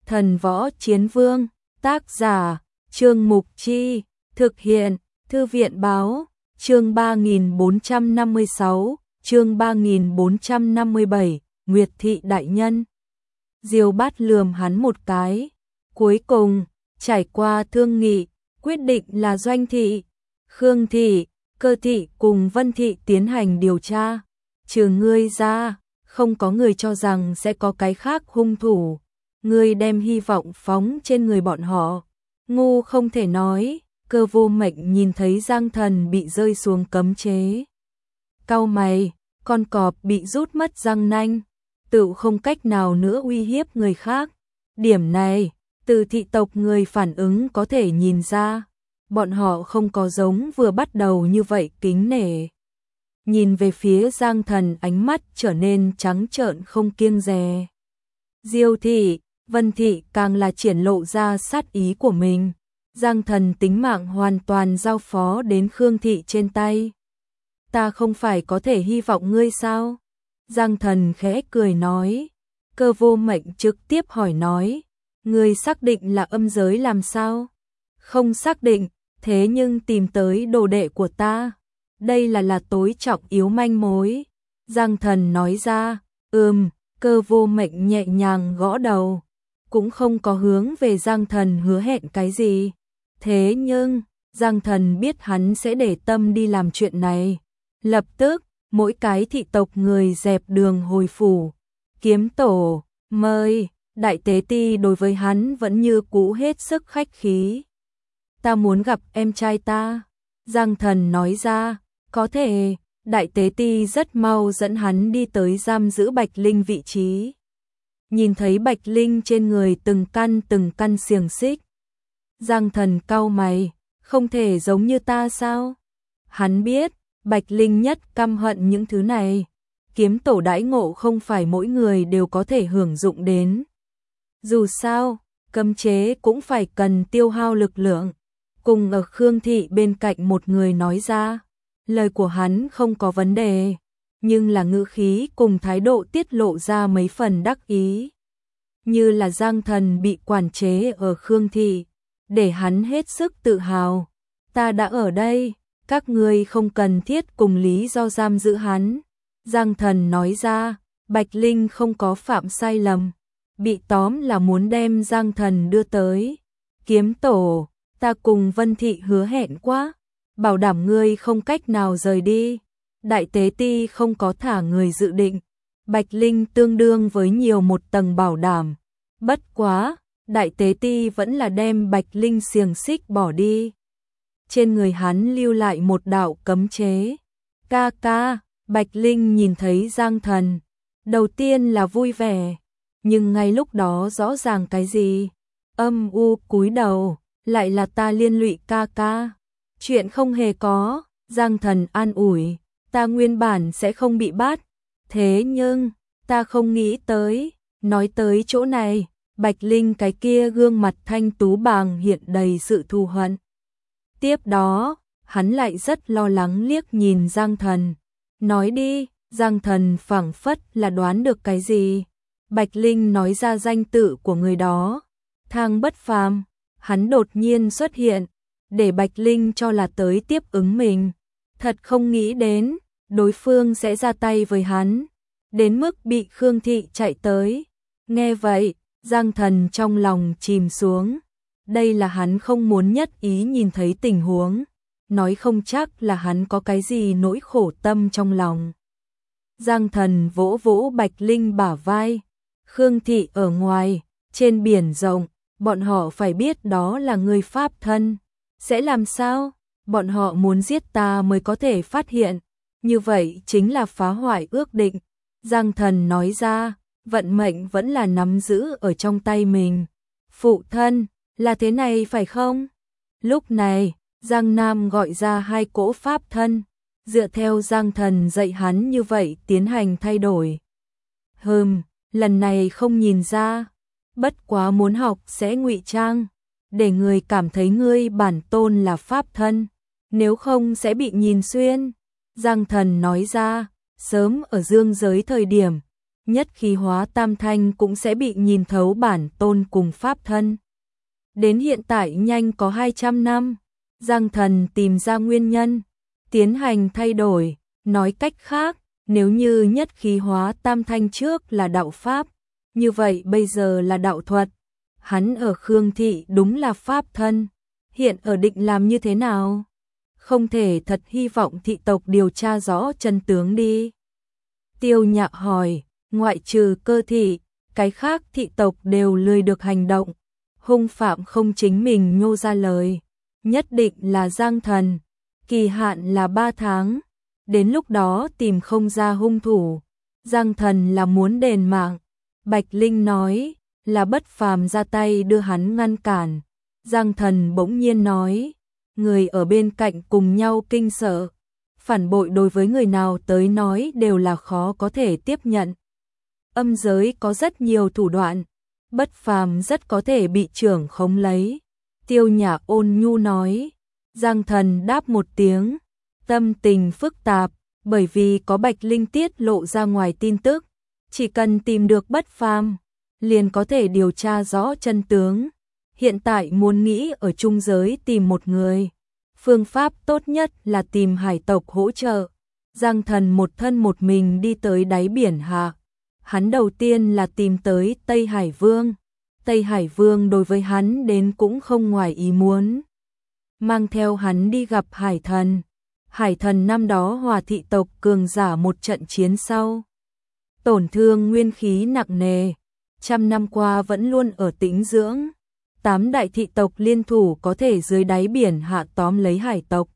Thần Võ Chiến Vương, tác giả, Trương Mục Chi, thực hiện, Thư viện Báo, chương 3456, chương 3457, Nguyệt Thị Đại Nhân. Diêu Bát lườm hắn một cái. Cuối cùng, trải qua thương nghị, quyết định là Doanh Thị, Khương Thị, Cơ Thị cùng Vân Thị tiến hành điều tra. Trừ ngươi ra, không có người cho rằng sẽ có cái khác hung thủ. Ngươi đem hy vọng phóng trên người bọn họ. Ngu không thể nói. Cơ Vô Mệnh nhìn thấy Giang Thần bị rơi xuống cấm chế. Cau mày, con cọp bị rút mất răng nanh, tự không cách nào nữa uy hiếp người khác. Điểm này, từ thị tộc người phản ứng có thể nhìn ra, bọn họ không có giống vừa bắt đầu như vậy kính nể. Nhìn về phía Giang Thần, ánh mắt trở nên trắng trợn không kiêng dè. Diêu Thị, Vân Thị càng là triển lộ ra sát ý của mình. Giang Thần tính mạng hoàn toàn giao phó đến Khương Thị trên tay. Ta không phải có thể hy vọng ngươi sao? Giang Thần khẽ cười nói. Cơ Vô Mệnh trực tiếp hỏi nói. Ngươi xác định là âm giới làm sao? Không xác định, thế nhưng tìm tới đồ đệ của ta. Đây là tối trọng yếu manh mối. Giang Thần nói ra. Cơ Vô Mệnh nhẹ nhàng gõ đầu. Cũng không có hướng về Giang Thần hứa hẹn cái gì. Thế nhưng, Giang Thần biết hắn sẽ để tâm đi làm chuyện này. Lập tức, mỗi cái thị tộc người dẹp đường hồi phủ. Kiếm tổ, mời, Đại Tế Ti đối với hắn vẫn như cũ hết sức khách khí. Ta muốn gặp em trai ta. Giang Thần nói ra, có thể, Đại Tế Ti rất mau dẫn hắn đi tới giam giữ Bạch Linh vị trí. Nhìn thấy Bạch Linh trên người từng căn xiềng xích. Giang Thần cau mày, không thể giống như ta sao? Hắn biết, Bạch Linh nhất căm hận những thứ này. Kiếm tổ đãi ngộ không phải mỗi người đều có thể hưởng dụng đến. Dù sao, cấm chế cũng phải cần tiêu hao lực lượng. Cùng ở Khương Thị bên cạnh một người nói ra, lời của hắn không có vấn đề, nhưng là ngữ khí cùng thái độ tiết lộ ra mấy phần đắc ý. Như là Giang Thần bị quản chế ở Khương Thị, để hắn hết sức tự hào. Ta đã ở đây, các ngươi không cần thiết cùng lý do giam giữ hắn. Giang Thần nói ra, Bạch Linh không có phạm sai lầm. Bị tóm là muốn đem Giang Thần đưa tới. Kiếm tổ, ta cùng Vân Thị hứa hẹn quá, bảo đảm ngươi không cách nào rời đi. Đại Tế Ti không có thả người dự định. Bạch Linh tương đương với nhiều một tầng bảo đảm. Bất quá, Đại Tế Ti vẫn là đem Bạch Linh xiềng xích bỏ đi. Trên người hắn lưu lại một đạo cấm chế. Ca ca, Bạch Linh nhìn thấy Giang Thần. Đầu tiên là vui vẻ, nhưng ngay lúc đó rõ ràng cái gì? Âm u cúi đầu, lại là ta liên lụy ca ca. Chuyện không hề có, Giang Thần an ủi, ta nguyên bản sẽ không bị bắt. Thế nhưng, ta không nghĩ tới, nói tới chỗ này. Bạch Linh cái kia gương mặt thanh tú bàng hiện đầy sự thù hận. Tiếp đó, hắn lại rất lo lắng liếc nhìn Giang Thần. Nói đi, Giang Thần phảng phất là đoán được cái gì. Bạch Linh nói ra danh tự của người đó. Thang Bất Phàm. Hắn đột nhiên xuất hiện, để Bạch Linh cho là tới tiếp ứng mình. Thật không nghĩ đến, đối phương sẽ ra tay với hắn. Đến mức bị Khương Thị chạy tới. Nghe vậy, Giang Thần trong lòng chìm xuống. Đây là hắn không muốn nhất ý nhìn thấy tình huống. Nói không chắc là hắn có cái gì nỗi khổ tâm trong lòng. Giang Thần vỗ vỗ Bạch Linh bả vai. Khương Thị ở ngoài, trên biển rộng, bọn họ phải biết đó là người pháp thân. Sẽ làm sao? Bọn họ muốn giết ta mới có thể phát hiện. Như vậy chính là phá hoại ước định. Giang Thần nói ra, vận mệnh vẫn là nắm giữ ở trong tay mình. Phụ thân, là thế này phải không? Lúc này, Giang Nam gọi ra hai cỗ pháp thân, dựa theo Giang Thần dạy hắn như vậy tiến hành thay đổi. Lần này không nhìn ra, bất quá muốn học sẽ ngụy trang, để người cảm thấy ngươi bản tôn là pháp thân, nếu không sẽ bị nhìn xuyên. Giang Thần nói ra, sớm ở dương giới thời điểm, nhất khí hóa tam thanh cũng sẽ bị nhìn thấu bản tôn cùng pháp thân. Đến hiện tại nhanh có 200 năm, Giang Thần tìm ra nguyên nhân, tiến hành thay đổi, nói cách khác, nếu như nhất khí hóa tam thanh trước là đạo pháp, như vậy bây giờ là đạo thuật. Hắn ở Khương Thị đúng là pháp thân, hiện ở định làm như thế nào? Không thể thật hy vọng thị tộc điều tra rõ chân tướng đi. Tiêu Nhạc hỏi, ngoại trừ Cơ Thị, cái khác thị tộc đều lười được hành động. Hung phạm không chính mình nhô ra lời, nhất định là Giang Thần, kỳ hạn là 3 tháng, đến lúc đó tìm không ra hung thủ. Giang Thần là muốn đền mạng, Bạch Linh nói, là Bất Phàm ra tay đưa hắn ngăn cản. Giang Thần bỗng nhiên nói, người ở bên cạnh cùng nhau kinh sợ, phản bội đối với người nào tới nói đều là khó có thể tiếp nhận. Âm giới có rất nhiều thủ đoạn, Bất Phàm rất có thể bị trưởng khống lấy. Tiêu Nhạc ôn nhu nói. Giang Thần đáp một tiếng, tâm tình phức tạp, bởi vì có Bạch Linh tiết lộ ra ngoài tin tức, chỉ cần tìm được Bất Phàm, liền có thể điều tra rõ chân tướng. Hiện tại muốn nghĩ ở trung giới tìm một người, phương pháp tốt nhất là tìm hải tộc hỗ trợ. Giang Thần một thân một mình đi tới đáy biển hạ. Hắn đầu tiên là tìm tới Tây Hải Vương. Tây Hải Vương đối với hắn đến cũng không ngoài ý muốn, mang theo hắn đi gặp Hải Thần. Hải Thần năm đó hòa thị tộc cường giả một trận chiến sau, tổn thương nguyên khí nặng nề, 100 năm qua vẫn luôn ở tĩnh dưỡng. 8 đại thị tộc liên thủ có thể dưới đáy biển hạ tóm lấy hải tộc,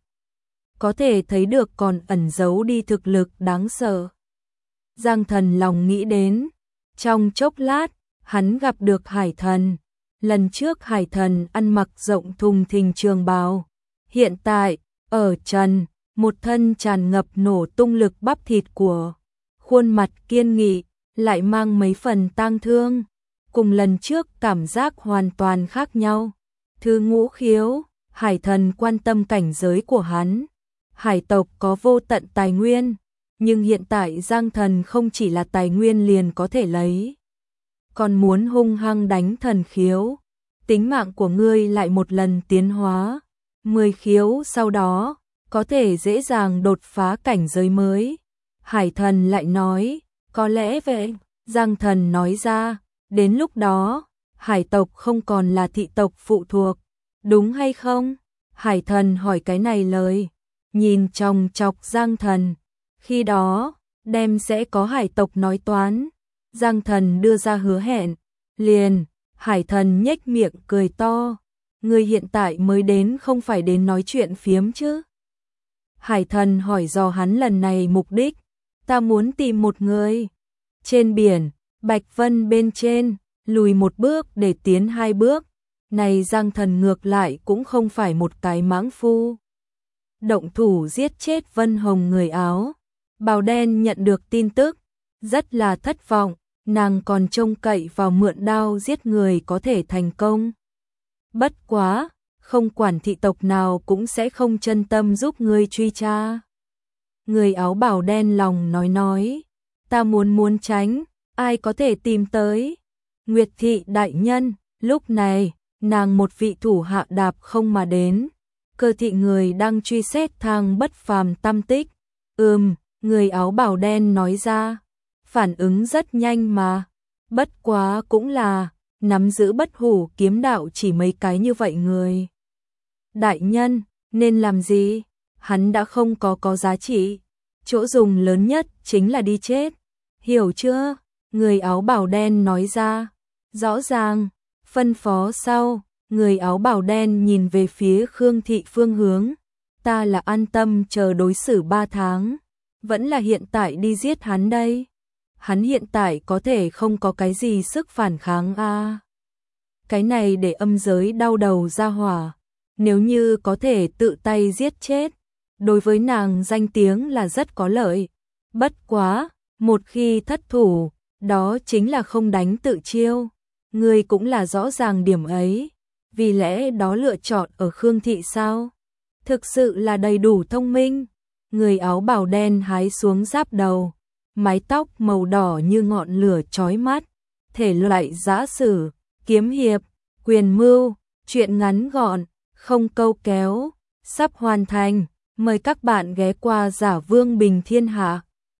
có thể thấy được còn ẩn giấu đi thực lực đáng sợ. Giang Thần lòng nghĩ đến, trong chốc lát, hắn gặp được Hải Thần. Lần trước Hải Thần ăn mặc rộng thùng thình trường bào, hiện tại, ở trần, một thân tràn ngập nổ tung lực bắp thịt của, khuôn mặt kiên nghị, lại mang mấy phần tang thương, cùng lần trước cảm giác hoàn toàn khác nhau. Thứ ngũ khiếu, Hải Thần quan tâm cảnh giới của hắn. Hải tộc có vô tận tài nguyên, nhưng hiện tại Giang Thần không chỉ là tài nguyên liền có thể lấy, còn muốn hung hăng đánh thần khiếu. Tính mạng của ngươi lại một lần tiến hóa, 10 khiếu sau đó, có thể dễ dàng đột phá cảnh giới mới. Hải Thần lại nói, có lẽ vậy. Giang Thần nói ra, đến lúc đó, hải tộc không còn là thị tộc phụ thuộc, đúng hay không? Hải Thần hỏi cái này lời, nhìn chòng chọc Giang Thần, khi đó, đem sẽ có hải tộc nói toán. Giang Thần đưa ra hứa hẹn, liền, Hải Thần nhếch miệng cười to, người hiện tại mới đến không phải đến nói chuyện phiếm chứ? Hải Thần hỏi dò hắn lần này mục đích, ta muốn tìm một người. Trên biển, Bạch Vân bên trên, lùi một bước để tiến 2 bước, này Giang Thần ngược lại cũng không phải một cái mãng phu. Động thủ giết chết Vân Hồng người áo bào đen nhận được tin tức, rất là thất vọng, nàng còn trông cậy vào mượn đao giết người có thể thành công. Bất quá, không quản thị tộc nào cũng sẽ không chân tâm giúp ngươi truy tra. Người áo bào đen lòng nói, ta muốn tránh, ai có thể tìm tới? Nguyệt Thị đại nhân. Lúc này, nàng một vị thủ hạ đạp không mà đến. Cơ Thị người đang truy xét thang Bất Phàm tâm tích. Người áo bào đen nói ra, phản ứng rất nhanh mà, bất quá cũng là, nắm giữ bất hủ kiếm đạo chỉ mấy cái như vậy người. Đại nhân, nên làm gì? Hắn đã không có giá trị, chỗ dùng lớn nhất chính là đi chết, hiểu chưa? Người áo bào đen nói ra, rõ ràng, phân phó sau, người áo bào đen nhìn về phía Khương Thị phương hướng, ta là an tâm chờ đối xử 3 tháng. Vẫn là hiện tại đi giết hắn đây. Hắn hiện tại có thể không có cái gì sức phản kháng a. Cái này để âm giới đau đầu ra hỏa. Nếu như có thể tự tay giết chết, đối với nàng danh tiếng là rất có lợi. Bất quá, một khi thất thủ, đó chính là không đánh tự chiêu. Ngươi cũng là rõ ràng điểm ấy. Vì lẽ đó lựa chọn ở Khương Thị sao? Thực sự là đầy đủ thông minh. Người áo bào đen hái xuống giáp đầu, mái tóc màu đỏ như ngọn lửa chói mắt, thể loại giã sử, kiếm hiệp, quyền mưu, truyện ngắn gọn, không câu kéo, sắp hoàn thành, mời các bạn ghé qua Giả Vương Bình Thiên Hạ.